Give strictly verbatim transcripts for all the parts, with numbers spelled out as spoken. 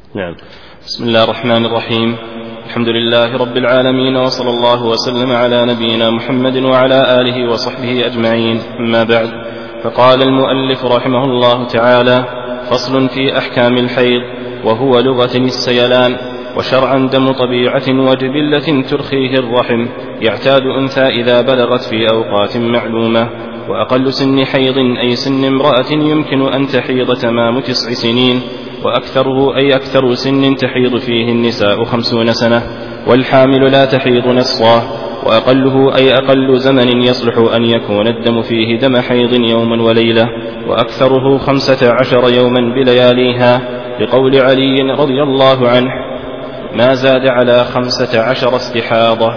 نعم. بسم الله الرحمن الرحيم. الحمد لله رب العالمين، وصلى الله وسلم على نبينا محمد وعلى آله وصحبه أجمعين، أما بعد. فقال المؤلف رحمه الله تعالى: فصل في أحكام الحيض، وهو لغة السيلان، وشرعا دم طبيعة وجبلة ترخيه الرحم، يعتاد أنثى إذا بلغت في أوقات معلومة. وأقل سن حيض أي سن امرأة يمكن أن تحيض تمام تسع سنين، وأكثره أي أكثر سن تحيض فيه النساء خمسون سنة، والحامل لا تحيض نصا. وأقله أي أقل زمن يصلح أن يكون الدم فيه دم حيض يوما وليلة، وأكثره خمسة عشر يوما بلياليها، لقول علي رضي الله عنه: ما زاد على خمسة عشر استحاضة.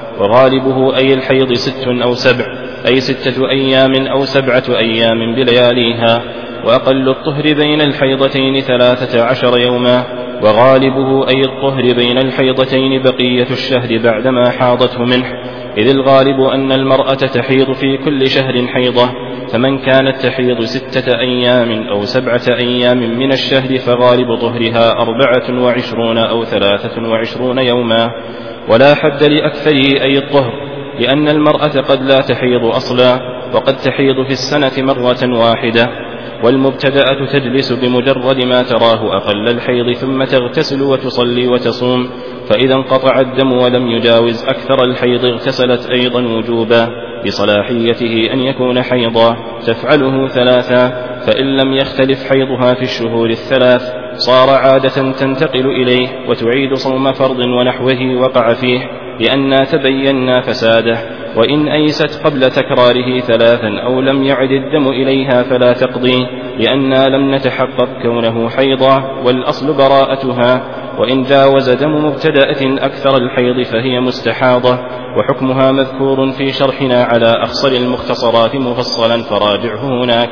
وغالبه أي الحيض ست أو سبع، أي ستة أيام أو سبعة أيام بلياليها. وأقل الطهر بين الحيضتين ثلاثة عشر يوما، وغالبه أي الطهر بين الحيضتين بقية الشهر بعدما حاضته منه، إذ الغالب أن المرأة تحيض في كل شهر حيضة، فمن كانت تحيض ستة أيام أو سبعة أيام من الشهر فغالب طهرها أربعة وعشرون أو ثلاثة وعشرون يوما. ولا حد لأكثره أي الطهر، لأن المرأة قد لا تحيض أصلا، وقد تحيض في السنة مرة واحدة. والمبتدأة تجلس بمجرد ما تراه أقل الحيض، ثم تغتسل وتصلي وتصوم، فإذا انقطع الدم ولم يجاوز أكثر الحيض اغتسلت أيضا وجوبا، بصلاحيته أن يكون حيضا، تفعله ثلاثا، فإن لم يختلف حيضها في الشهور الثلاث صار عادة تنتقل إليه، وتعيد صوم فرض ونحوه وقع فيه، لأننا تبينا فساده. وإن أيست قبل تكراره ثلاثا أو لم يعد الدم إليها فلا تقضي، لأننا لم نتحقق كونه حيضا، والأصل براءتها. وإن جاوز دم مبتدأة أكثر الحيض فهي مستحاضة، وحكمها مذكور في شرحنا على أخصر المختصرات مفصلا، فراجعه هناك.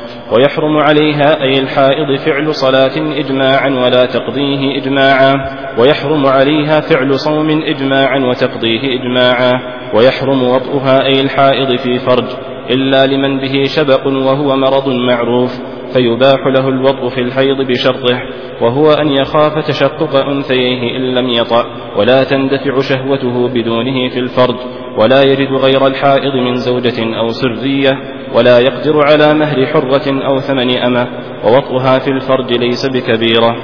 ويحرم عليها أي الحائض فعل صلاة إجماعا ولا تقضيه إجماعا، ويحرم عليها فعل صوم إجماعا وتقضيه إجماعا، ويحرم وطئها أي الحائض في فرج، إلا لمن به شبق وهو مرض معروف، فيباح له الوطء في الحيض بشرطه، وهو أن يخاف تشقق أنثيه إن لم يطأ، ولا تندفع شهوته بدونه في الفرج، ولا يجد غير الحائض من زوجة أو سرية، ولا يقدر على مهر حرة أو ثمن أمة، ووطئها في الفرج ليس بكبيرة.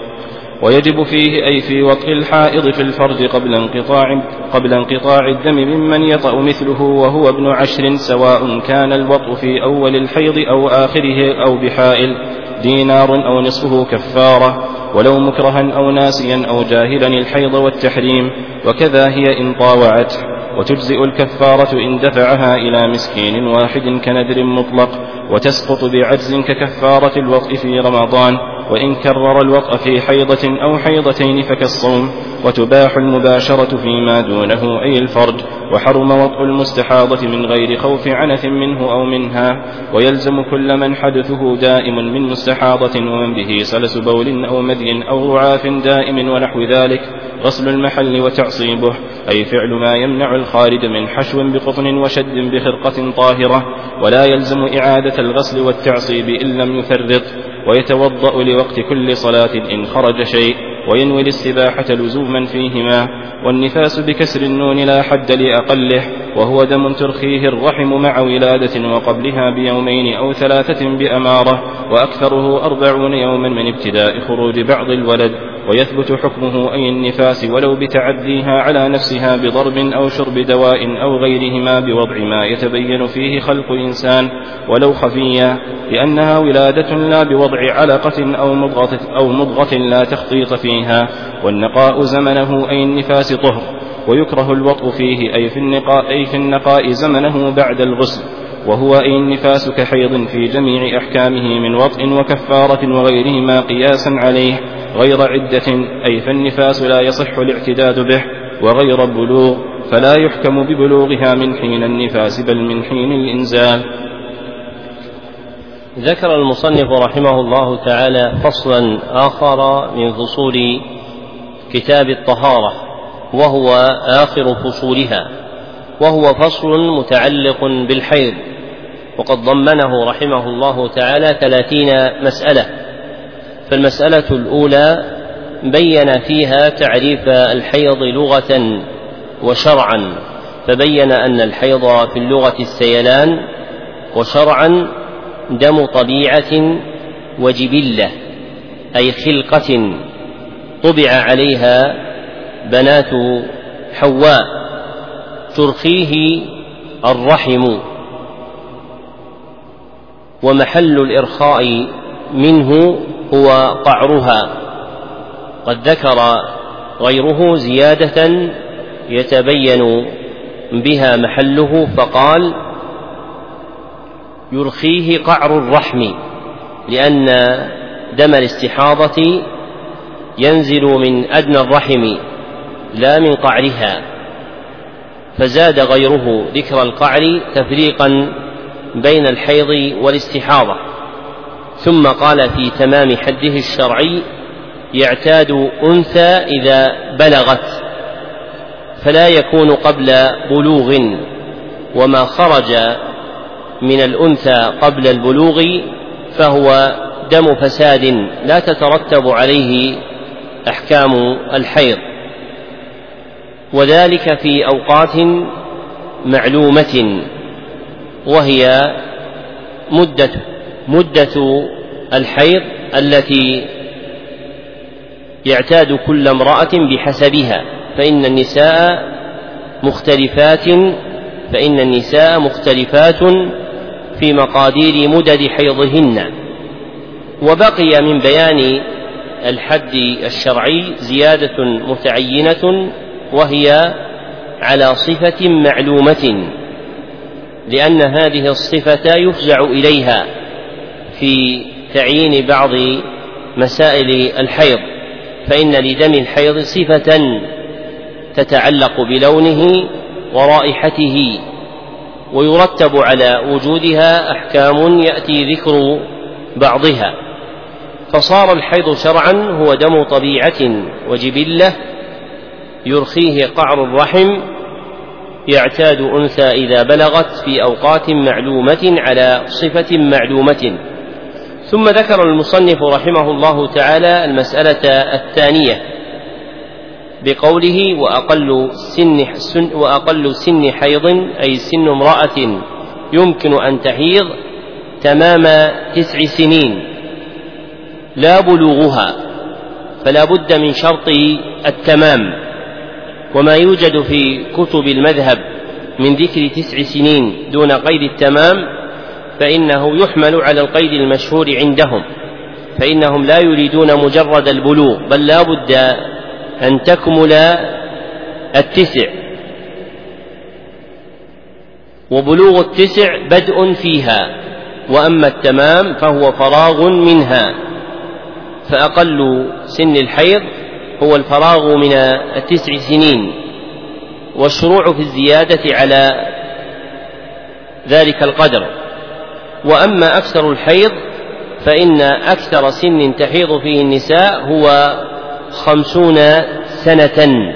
ويجب فيه أي في وطئ الحائض في الفرج قبل انقطاع, قبل انقطاع الدم ممن يطأ مثله وهو ابن عشر، سواء كان الوطء في أول الحيض أو آخره أو بحائل، دينار أو نصفه كفارة، ولو مكرها أو ناسيا أو جاهلا الحيض والتحريم، وكذا هي إن طاوعته. وتجزئ الكفارة إن دفعها إلى مسكين واحد كنذر مطلق، وتسقط بعجز ككفارة الوطء في رمضان، وإن كرر الوطء في حيضة أو حيضتين فكالصوم. وتباح المباشرة فيما دونه أي الفرج، وحرم وطء المستحاضة من غير خوف عنث منه أو منها. ويلزم كل من حدثه دائم من مستحاضة ومن به سلس بول أو مذي أو رعاف دائم ونحو ذلك غسل المحل وتعصيبه، أي فعل ما يمنع الخارج من حشو بقطن وشد بخرقة طاهرة، ولا يلزم إعادة الغسل والتعصيب إن لم يفرط. ويتوضأ لوقت كل صلاة إن خرج شيء، وينوي الاستباحة لزوما فيهما. والنفاس بكسر النون لا حد لأقله، وهو دم ترخيه الرحم مع ولادة وقبلها بيومين أو ثلاثة بأمارة، وأكثره أربعون يوما من ابتداء خروج بعض الولد. ويثبت حكمه أي النفاس ولو بتعديها على نفسها بضرب أو شرب دواء أو غيرهما بوضع ما يتبين فيه خلق إنسان ولو خفيا، لأنها ولادة لا بوضع علقة أو مضغة, أو مضغة لا تخطيط فيها. والنقاء زمنه أي النفاس طهر، ويكره الوطء فيه أي في النقاء, أي في النقاء زمنه بعد الغسل، وهو أي النفاس كحيض في جميع أحكامه من وطء وكفارة وغيرهما قياسا عليه، غير عدة أي فالنفاس لا يصح الاعتداد به، وغير بلوغ فلا يحكم ببلوغها من حين النفاس بل من حين الإنزال. ذكر المصنف رحمه الله تعالى فصلا آخر من فصول كتاب الطهارة، وهو آخر فصولها، وهو فصل متعلق بالحيض، وقد ضمنه رحمه الله تعالى ثلاثين مسألة. فالمسألة الأولى بين فيها تعريف الحيض لغة وشرعا، فبين أن الحيض في اللغة السيلان، وشرعا دم طبيعة وجبلة، أي خلقة طبع عليها بنات حواء ترخيه الرحم، ومحل الإرخاء منه هو قعرها. قد ذكر غيره زيادة يتبين بها محله، فقال يرخيه قعر الرحم، لأن دم الاستحاضة ينزل من أدنى الرحم لا من قعرها، فزاد غيره ذكر القعر تفريقا بين الحيض والاستحاضة. ثم قال في تمام حده الشرعي يعتاد أنثى إذا بلغت، فلا يكون قبل بلوغ، وما خرج من الأنثى قبل البلوغ فهو دم فساد لا تترتب عليه أحكام الحيض، وذلك في أوقات معلومة، وهي مدة مدة الحيض التي يعتاد كل امرأة بحسبها، فإن النساء مختلفات فإن النساء مختلفات في مقادير مدد حيضهن. وبقي من بيان الحد الشرعي زيادة متعينة، وهي على صفة معلومة، لأن هذه الصفة يفزع إليها في تعيين بعض مسائل الحيض، فإن لدم الحيض صفة تتعلق بلونه ورائحته، ويرتب على وجودها أحكام يأتي ذكر بعضها، فصار الحيض شرعا هو دم طبيعة وجبلة يرخيه قعر الرحم، يعتاد أنثى إذا بلغت في أوقات معلومة على صفة معلومة. ثم ذكر المصنف رحمه الله تعالى المسألة الثانية بقوله وأقل سن, وأقل سن حيض، أي سن امرأة يمكن أن تحيض تمام تسع سنين لا بلوغها، فلا بد من شرط التمام. وما يوجد في كتب المذهب من ذكر تسع سنين دون قيد التمام فإنه يحمل على القيد المشهور عندهم، فإنهم لا يريدون مجرد البلوغ، بل لا بد أن تكمل التسع، وبلوغ التسع بدء فيها، وأما التمام فهو فراغ منها. فأقل سن الحيض هو الفراغ من التسع سنين، والشروع في الزيادة على ذلك القدر. وأما أكثر الحيض فإن أكثر سن تحيض فيه النساء هو خمسون سنة،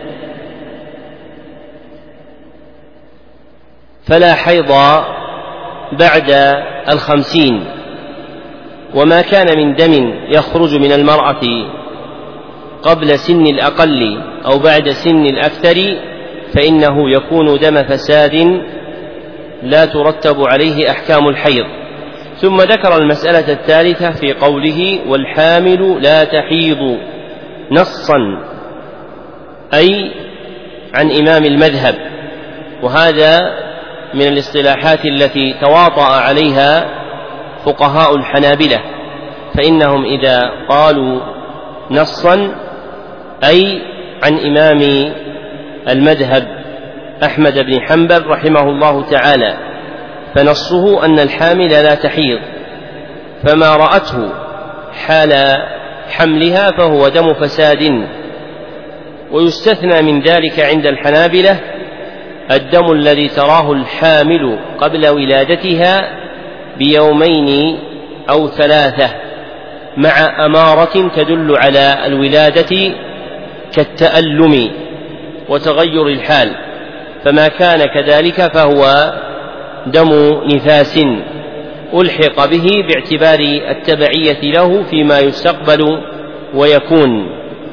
فلا حيض بعد الخمسين. وما كان من دم يخرج من المرأة قبل سن الأقل أو بعد سن الأكثر فإنه يكون دم فساد لا ترتب عليه أحكام الحيض. ثم ذكر المسألة الثالثة في قوله والحامل لا تحيض نصا، أي عن إمام المذهب، وهذا من الاصطلاحات التي تواطأ عليها فقهاء الحنابلة، فإنهم إذا قالوا نصا أي عن إمام المذهب أحمد بن حنبل رحمه الله تعالى، فنصه أن الحامل لا تحيض، فما رأته حال حملها فهو دم فساد. ويستثنى من ذلك عند الحنابلة الدم الذي تراه الحامل قبل ولادتها بيومين أو ثلاثة مع أمارة تدل على الولادة كالتألم وتغير الحال، فما كان كذلك فهو دم نفاس ألحق به باعتبار التبعية له فيما يستقبل ويكون.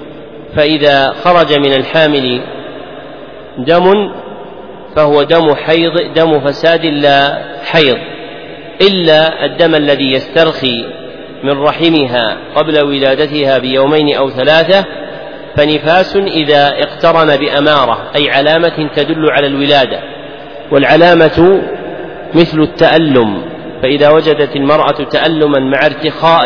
فإذا خرج من الحامل دم فهو دم حيض دم فساد لا حيض، إلا الدم الذي يسترخي من رحمها قبل ولادتها بيومين أو ثلاثة فنفاس إذا اقترن بأمارة أي علامة تدل على الولادة، والعلامة مثل التألم، فإذا وجدت المرأة تألما مع ارتخاء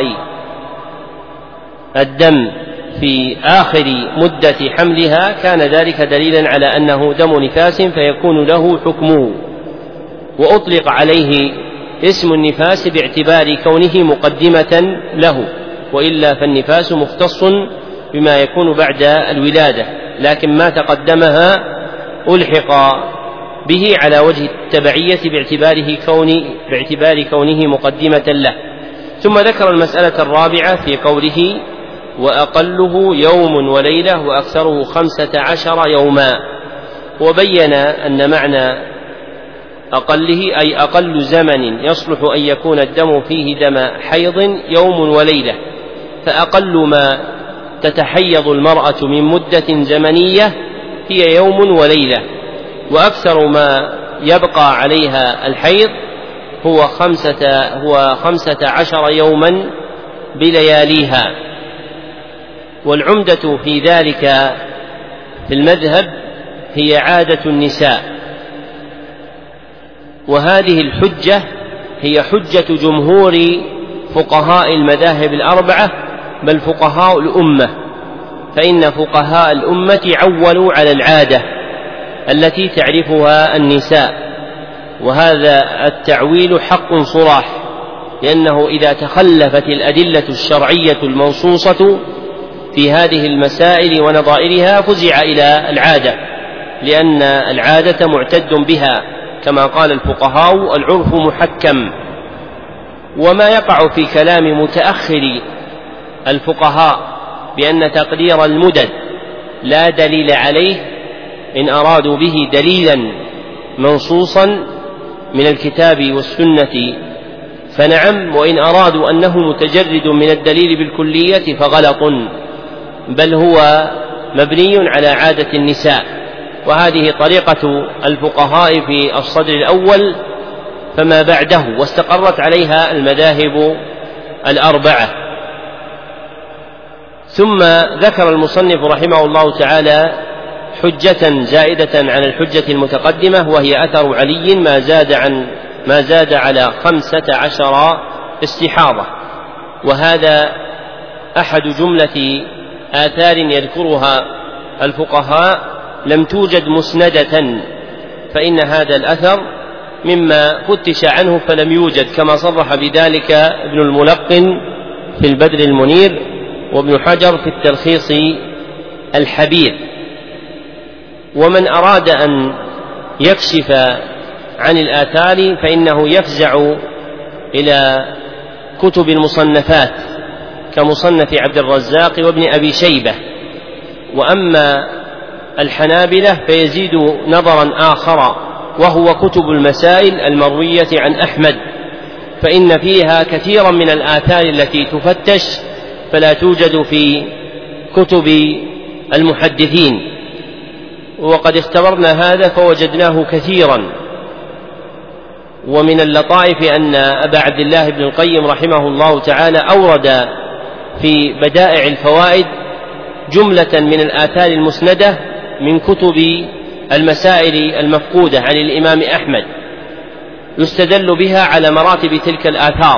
الدم في آخر مدة حملها كان ذلك دليلا على أنه دم نفاس فيكون له حكمه، وأطلق عليه اسم النفاس باعتبار كونه مقدمة له، وإلا فالنفاس مختص بما يكون بعد الولادة، لكن ما تقدمها ألحق به على وجه التبعية باعتباره كون باعتبار كونه مقدمة له. ثم ذكر المسألة الرابعة في قوله وأقله يوم وليلة وأكثره خمسة عشر يوما، وبين أن معنى أقله أي أقل زمن يصلح أن يكون الدم فيه دم حيض يوم وليلة، فأقل ما تتحيض المرأة من مدة زمنية هي يوم وليلة، وأكثر ما يبقى عليها الحيض هو خمسة, هو خمسة عشر يوما بلياليها. والعمدة في ذلك في المذهب هي عادة النساء، وهذه الحجة هي حجة جمهور فقهاء المذاهب الأربعة بل فقهاء الأمة، فإن فقهاء الأمة عولوا على العادة التي تعرفها النساء، وهذا التعويل حق صراح، لأنه إذا تخلفت الأدلة الشرعية المنصوصة في هذه المسائل ونظائرها فزع إلى العادة، لأن العادة معتد بها كما قال الفقهاء العرف محكم. وما يقع في كلام متأخر الفقهاء بأن تقدير المدد لا دليل عليه إن أرادوا به دليلا منصوصا من الكتاب والسنة فنعم، وإن أرادوا أنه متجرد من الدليل بالكلية فغلط، بل هو مبني على عادة النساء، وهذه طريقة الفقهاء في الصدر الأول فما بعده، واستقرت عليها المذاهب الأربعة. ثم ذكر المصنف رحمه الله تعالى حجة زائدة عن الحجة المتقدمة، وهي أثر علي ما زاد عن ما زاد على خمسة عشر استحاضة، وهذا أحد جملة آثار يذكرها الفقهاء لم توجد مسندة، فإن هذا الأثر مما فتش عنه فلم يوجد، كما صرح بذلك ابن الملقن في البدر المنير وابن حجر في التلخيص الحبير. ومن أراد أن يكشف عن الآثار فإنه يفزع إلى كتب المصنفات كمصنف عبد الرزاق وابن أبي شيبة. وأما الحنابلة فيزيد نظرا آخر وهو كتب المسائل المروية عن أحمد، فإن فيها كثيرا من الآثار التي تفتش فلا توجد في كتب المحدثين، وقد اختبرنا هذا فوجدناه كثيرا. ومن اللطائف أن أبا عبد الله بن القيم رحمه الله تعالى أورد في بدائع الفوائد جملة من الآثار المسندة من كتب المسائل المفقودة عن الإمام أحمد يستدل بها على مراتب تلك الآثار.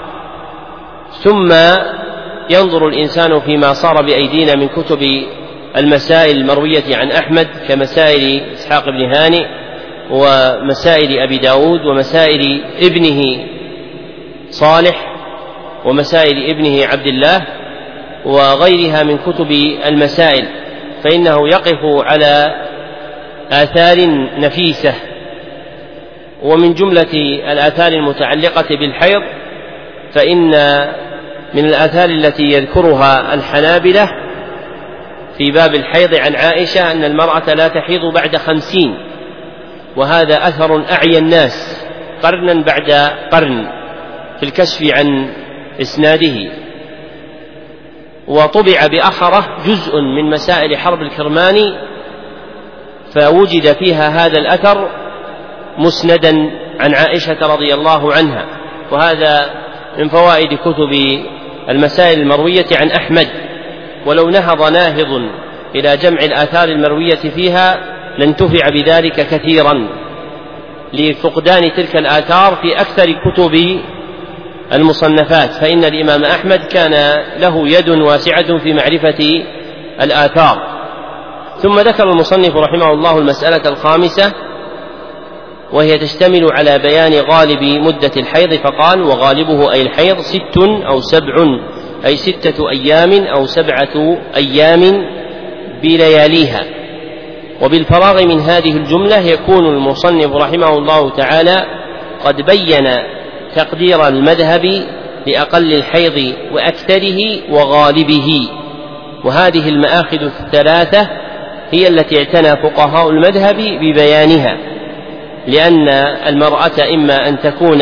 ثم ينظر الإنسان فيما صار بأيدينا من كتب المسائل المروية عن أحمد كمسائل إسحاق بن هانئ ومسائل أبي داود ومسائل ابنه صالح ومسائل ابنه عبد الله وغيرها من كتب المسائل، فإنه يقف على آثار نفيسة. ومن جملة الآثار المتعلقة بالحيض فإن من الآثار التي يذكرها الحنابلة في باب الحيض عن عائشة أن المرأة لا تحيض بعد خمسين، وهذا أثر أعيا الناس قرنا بعد قرن في الكشف عن إسناده. وطبع بأخرة جزء من مسائل حرب الكرماني، فوجد فيها هذا الأثر مسندا عن عائشة رضي الله عنها، وهذا من فوائد كتب المسائل المروية عن أحمد. ولو نهض ناهض إلى جمع الآثار المروية فيها لانتفع بذلك كثيرا، لفقدان تلك الآثار في أكثر كتب المصنفات، فإن الإمام أحمد كان له يد واسعة في معرفة الآثار. ثم ذكر المصنف رحمه الله المسألة الخامسة، وهي تشتمل على بيان غالب مدة الحيض، فقال: وغالبه أي الحيض ست أو سبع، أي ستة أيام أو سبعة أيام بلياليها. وبالفراغ من هذه الجملة يكون المصنف رحمه الله تعالى قد بين تقدير المذهب لأقل الحيض وأكثره وغالبه. وهذه المآخذ الثلاثة هي التي اعتنى فقهاء المذهب ببيانها، لأن المرأة إما أن تكون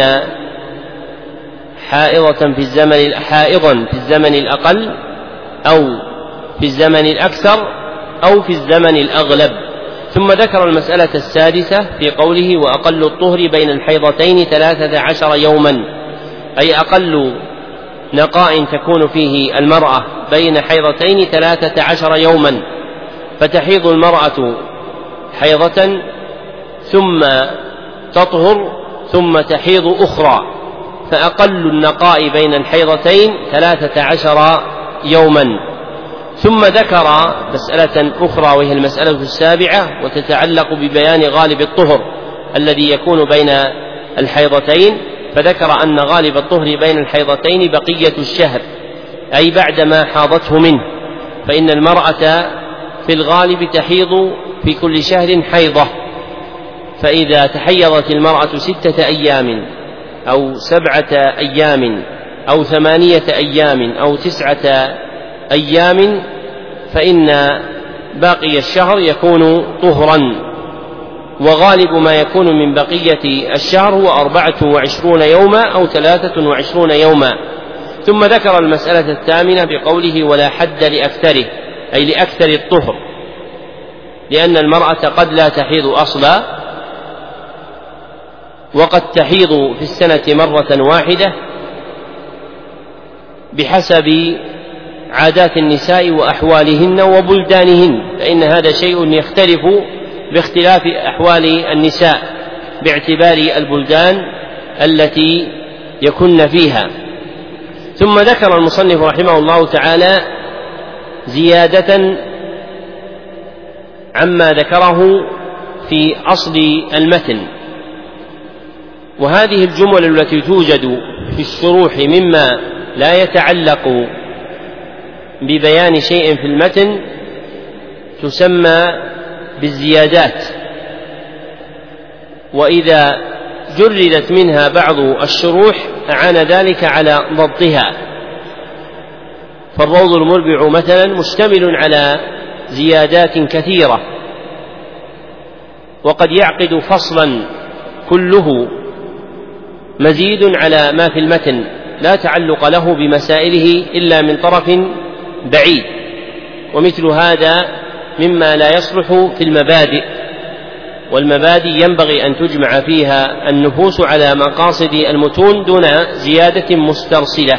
حائضة في الزمن حائضا في الزمن الأقل أو في الزمن الأكثر أو في الزمن الأغلب. ثم ذكر المسألة السادسة في قوله: وأقل الطهر بين الحيضتين ثلاثة عشر يوما، أي أقل نقاء تكون فيه المرأة بين حيضتين ثلاثة عشر يوما، فتحيض المرأة حيضة ثم تطهر ثم تحيض أخرى، فأقل النقاء بين الحيضتين ثلاثة عشر يوما. ثم ذكر مسألة أخرى وهي المسألة السابعة، وتتعلق ببيان غالب الطهر الذي يكون بين الحيضتين، فذكر أن غالب الطهر بين الحيضتين بقية الشهر، أي بعدما حاضته منه، فإن المرأة في الغالب تحيض في كل شهر حيضة، فإذا تحيضت المرأة ستة أيام أو سبعة أيام أو ثمانية أيام أو تسعة أيام فإن باقي الشهر يكون طهرا. وغالب ما يكون من بقية الشهر هو أربعة وعشرون يوما أو ثلاثة وعشرون يوما. ثم ذكر المسألة الثامنة بقوله: ولا حد لأكثره، أي لأكثر الطهر، لأن المرأة قد لا تحيض أصلا، وقد تحيض في السنة مرة واحدة بحسب عادات النساء وأحوالهن وبلدانهن، فإن هذا شيء يختلف باختلاف أحوال النساء باعتبار البلدان التي يكن فيها. ثم ذكر المصنف رحمه الله تعالى زيادة عما ذكره في أصل المتن، وهذه الجمل التي توجد في الشروح مما لا يتعلق ببيان شيء في المتن تسمى بالزيادات، وإذا جردت منها بعض الشروح أعان ذلك على ضبطها. فالروض المربع مثلا مشتمل على زيادات كثيرة، وقد يعقد فصلا كله مزيد على ما في المتن لا تعلق له بمسائله إلا من طرف بعيد، ومثل هذا مما لا يصلح في المبادئ، والمبادئ ينبغي أن تجمع فيها النفوس على مقاصد المتون دون زيادة مسترسلة،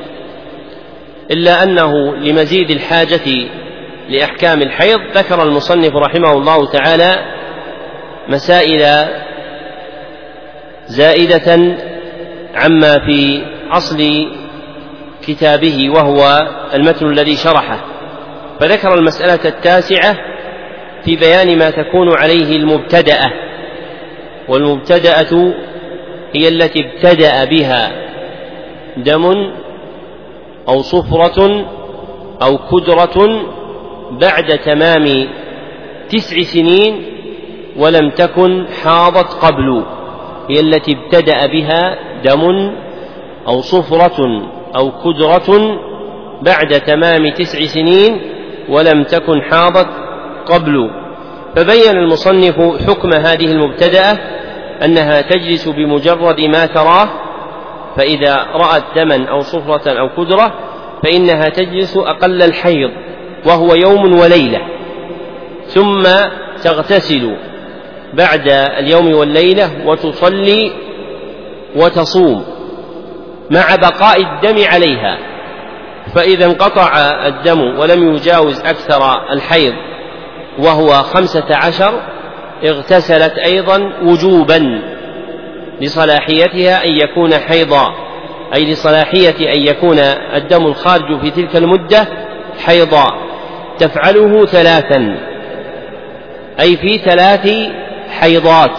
إلا أنه لمزيد الحاجة لأحكام الحيض ذكر المصنف رحمه الله تعالى مسائل زائدة عما في أصل كتابه وهو المتن الذي شرحه. فذكر المسألة التاسعة في بيان ما تكون عليه المبتدأة، والمبتدأة هي التي ابتدأ بها دم أو صفرة أو كدرة بعد تمام تسع سنين ولم تكن حاضت قبل، هي التي ابتدأ بها دم أو صفرة أو كدرة بعد تمام تسع سنين ولم تكن حاضت قبل. فبين المصنف حكم هذه المبتدأة أنها تجلس بمجرد ما تراه، فإذا رأت دما أو صفرة أو كدرة فإنها تجلس أقل الحيض وهو يوم وليلة، ثم تغتسل بعد اليوم والليلة وتصلي وتصوم مع بقاء الدم عليها. فإذا انقطع الدم ولم يجاوز أكثر الحيض وهو خمسة عشر اغتسلت أيضا وجوبا لصلاحيتها أن يكون حيضا، أي لصلاحية أن يكون الدم الخارج في تلك المدة حيضا. تفعله ثلاثا، أي في ثلاث حيضات،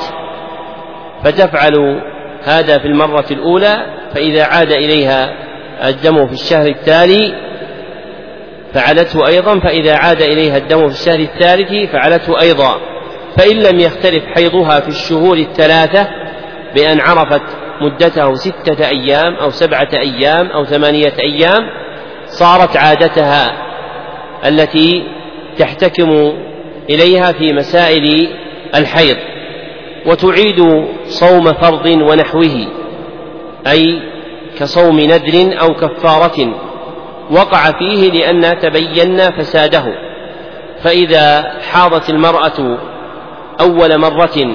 فتفعل هذا في المرة الأولى، فإذا عاد إليها الدم في الشهر التالي فعلته أيضا، فإذا عاد إليها الدم في الشهر الثالث فعلته أيضا. فإن لم يختلف حيضها في الشهور الثلاثة بأن عرفت مدته ستة أيام أو سبعة أيام أو ثمانية أيام، صارت عادتها التي تحتكم إليها في مسائل الحيض، وتعيد صوم فرض ونحوه، أي كصوم نذر أو كفارة وقع فيه لأن تبين فساده. فإذا حاضت المرأة أول مرة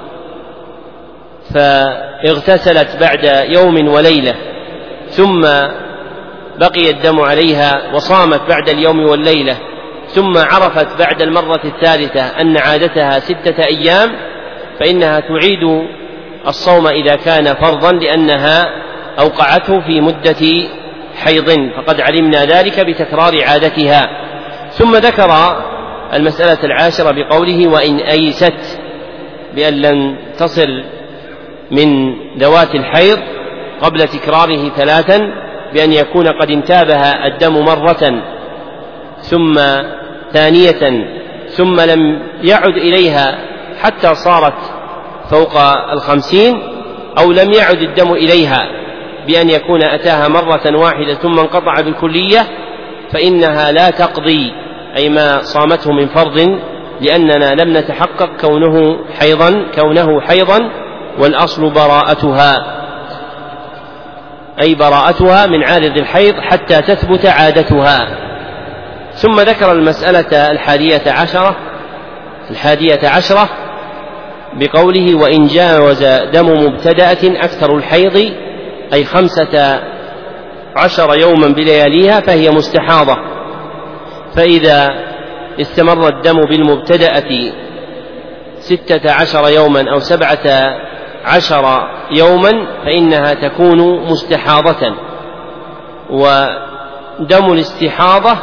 فاغتسلت بعد يوم وليلة ثم بقي الدم عليها وصامت بعد اليوم والليلة، ثم عرفت بعد المرة الثالثة أن عادتها ستة أيام، فإنها تعيد الصوم إذا كان فرضا لأنها أوقعته في مدة حيض، فقد علمنا ذلك بتكرار عادتها. ثم ذكر المسألة العاشرة بقوله وإن أيست، بأن لن تصل من ذوات الحيض قبل تكراره ثلاثا، بأن يكون قد انتابها الدم مرة ثم ثانية ثم لم يعد إليها حتى صارت فوق الخمسين، أو لم يعد الدم إليها بأن يكون أتاها مرة واحدة ثم انقطع بالكلية، فإنها لا تقضي أي ما صامته من فرض، لأننا لم نتحقق كونه حيضا كونه حيضا والأصل براءتها، أي براءتها من عارض الحيض حتى تثبت عادتها. ثم ذكر المسألة الحادية عشرة الحادية عشرة بقوله وإن جاوز دم مبتدأة أكثر الحيض، أي خمسة عشر يوما بلياليها، فهي مستحاضة. فإذا استمر الدم بالمبتدأة ستة عشر يوما أو سبعة عشر يوما فإنها تكون مستحاضة. ودم الاستحاضة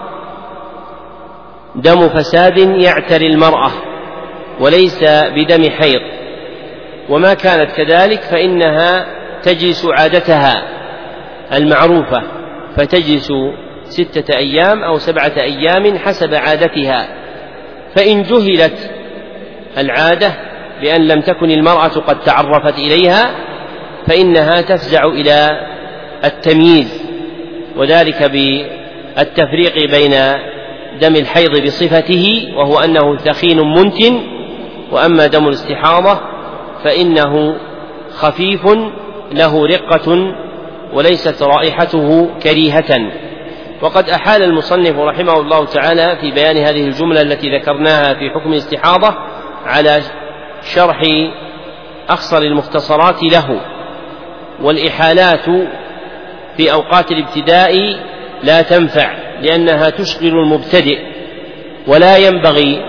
دم فساد يعتري المرأة وليس بدم حيض، وما كانت كذلك فإنها تجلس عادتها المعروفة، فتجلس ستة أيام أو سبعة أيام حسب عادتها. فإن جهلت العادة بأن لم تكن المرأة قد تعرفت إليها فإنها تفزع إلى التمييز، وذلك بالتفريق بين دم الحيض بصفته وهو أنه ثخين منتن، وأما دم الاستحاضة فإنه خفيف له رقة وليست رائحته كريهة. وقد أحال المصنف رحمه الله تعالى في بيان هذه الجملة التي ذكرناها في حكم الاستحاضة على شرح أخصر المختصرات له. والإحالات في أوقات الابتداء لا تنفع لأنها تشغل المبتدئ، ولا ينبغي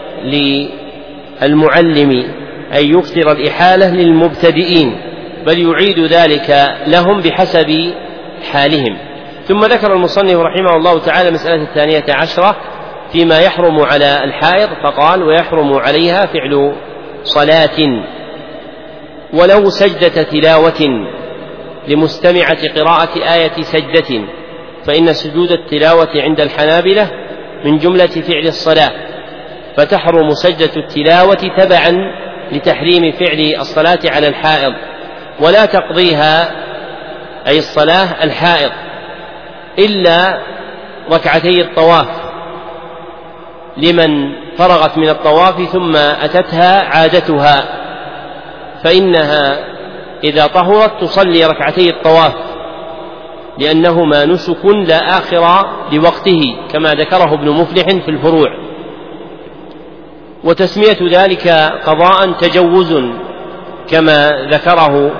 للمعلم أن يكثر الإحالة للمبتدئين، بل يعيد ذلك لهم بحسب حالهم. ثم ذكر المصنف رحمه الله تعالى مسألة الثانية عشرة فيما يحرم على الحائض، فقال ويحرم عليها فعل صلاة ولو سجدة تلاوة لمستمعة قراءة آية سجدة، فإن سجود التلاوة عند الحنابلة من جملة فعل الصلاة، فتحرم سجدة التلاوة تبعا لتحريم فعل الصلاة على الحائض، ولا تقضيها أي الصلاة الحائض إلا ركعتي الطواف لمن فرغت من الطواف ثم أتتها عادتها، فإنها إذا طهرت تصلي ركعتي الطواف لأنهما نسك لا آخر لوقته كما ذكره ابن مفلح في الفروع. وتسمية ذلك قضاء تجوز كما ذكره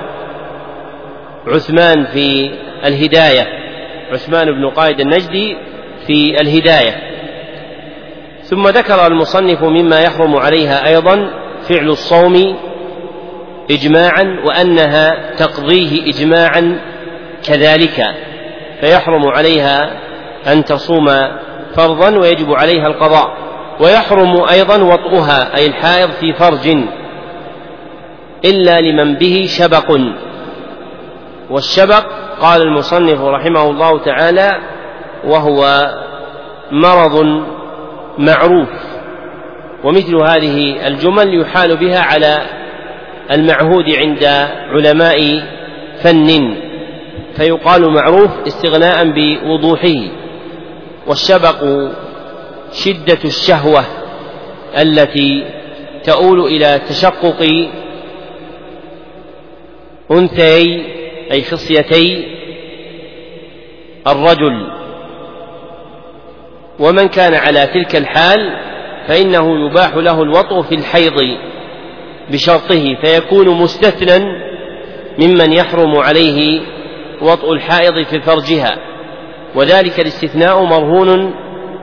عثمان في الهداية، عثمان بن قائد النجدي في الهداية. ثم ذكر المصنف مما يحرم عليها أيضا فعل الصوم إجماعا، وأنها تقضيه إجماعا كذلك، فيحرم عليها أن تصوم فرضا ويجب عليها القضاء. ويحرم أيضا وطئها أي الحائض في فرج إلا لمن به شبق. والشبق قال المصنف رحمه الله تعالى وهو مرض معروف، ومثل هذه الجمل يحال بها على المعهود عند علماء فن، فيقال معروف استغناء بوضوحه. والشبق شدة الشهوة التي تؤول إلى تشقق أنثيي أي خصيتي الرجل، ومن كان على تلك الحال فإنه يباح له الوطء في الحيض بشرطه، فيكون مستثنى ممن يحرم عليه وطء الحائض في فرجها، وذلك الاستثناء مرهون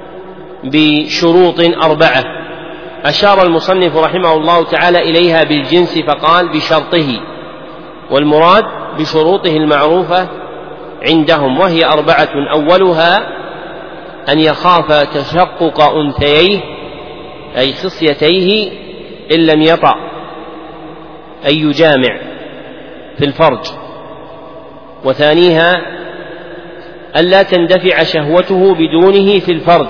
بشروط أربعة أشار المصنف رحمه الله تعالى إليها بالجنس فقال بشرطه، والمراد بشروطه المعروفة عندهم، وهي أربعة: أولها أن يخاف تشقق أنثييه أي خصيتيه إن لم يطأ أي يجامع في الفرج. وثانيها ألا تندفع شهوته بدونه في الفرج،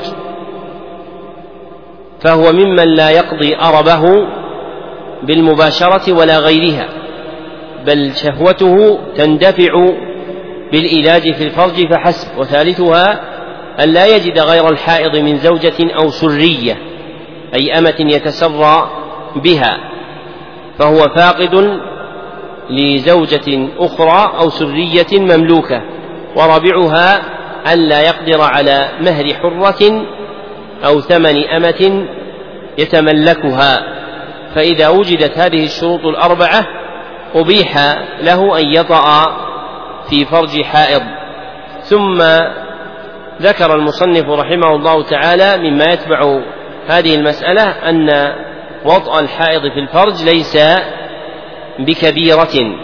فهو ممن لا يقضي أربه بالمباشرة ولا غيرها، بل شهوته تندفع بالإيلاج في الفرج فحسب. وثالثها أن لا يجد غير الحائض من زوجة أو سرية أي أمة يتسرى بها، فهو فاقد لزوجة أخرى أو سرية مملوكة. ورابعها أن لا يقدر على مهر حرة أو ثمن أمة يتملكها، فإذا وجدت هذه الشروط الأربعة أبيح له أن يطأ في فرج حائض. ثم ذكر المصنف رحمه الله تعالى مما يتبع هذه المسألة أن وطأ الحائض في الفرج ليس بكبيرة،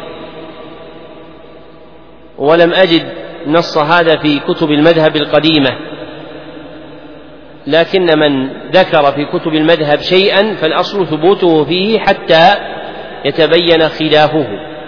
ولم أجد نص هذا في كتب المذهب القديمة، لكن من ذكر في كتب المذهب شيئا فالأصل ثبوته فيه حتى يتبين خلافه.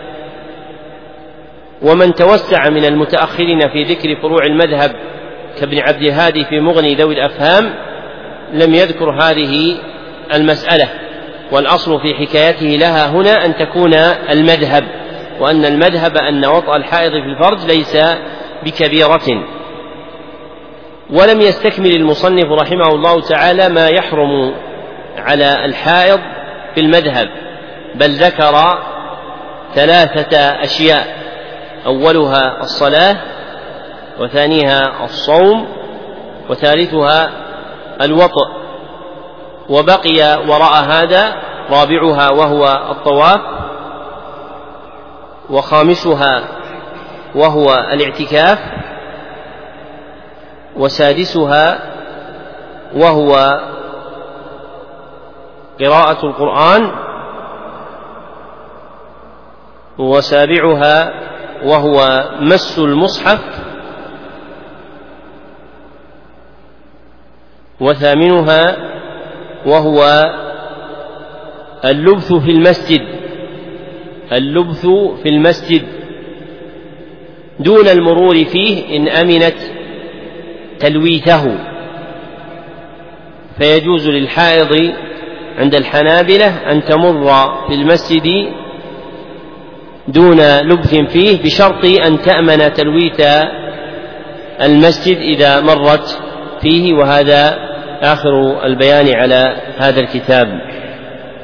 ومن توسع من المتأخرين في ذكر فروع المذهب كابن عبد الهادي في مغني ذوي الأفهام لم يذكر هذه المسألة، والأصل في حكايته لها هنا أن تكون المذهب، وأن المذهب أن وطأ الحائض في الفرج ليس بكبيرة. ولم يستكمل المصنف رحمه الله تعالى ما يحرم على الحائض في المذهب، بل ذكر ثلاثة أشياء: أولها الصلاة، وثانيها الصوم، وثالثها الوطء. وبقي وراء هذا رابعها وهو الطواف، وخامسها وهو الاعتكاف، وسادسها وهو قراءة القرآن، وسابعها وهو مس المصحف، وثامنها وهو اللبث في المسجد اللبث في المسجد دون المرور فيه إن أمنت تلويثه، فيجوز للحائض عند الحنابلة أن تمر في المسجد دون لبث فيه بشرط أن تأمن تلويث المسجد إذا مرت فيه. وهذا آخر البيان على هذا الكتاب.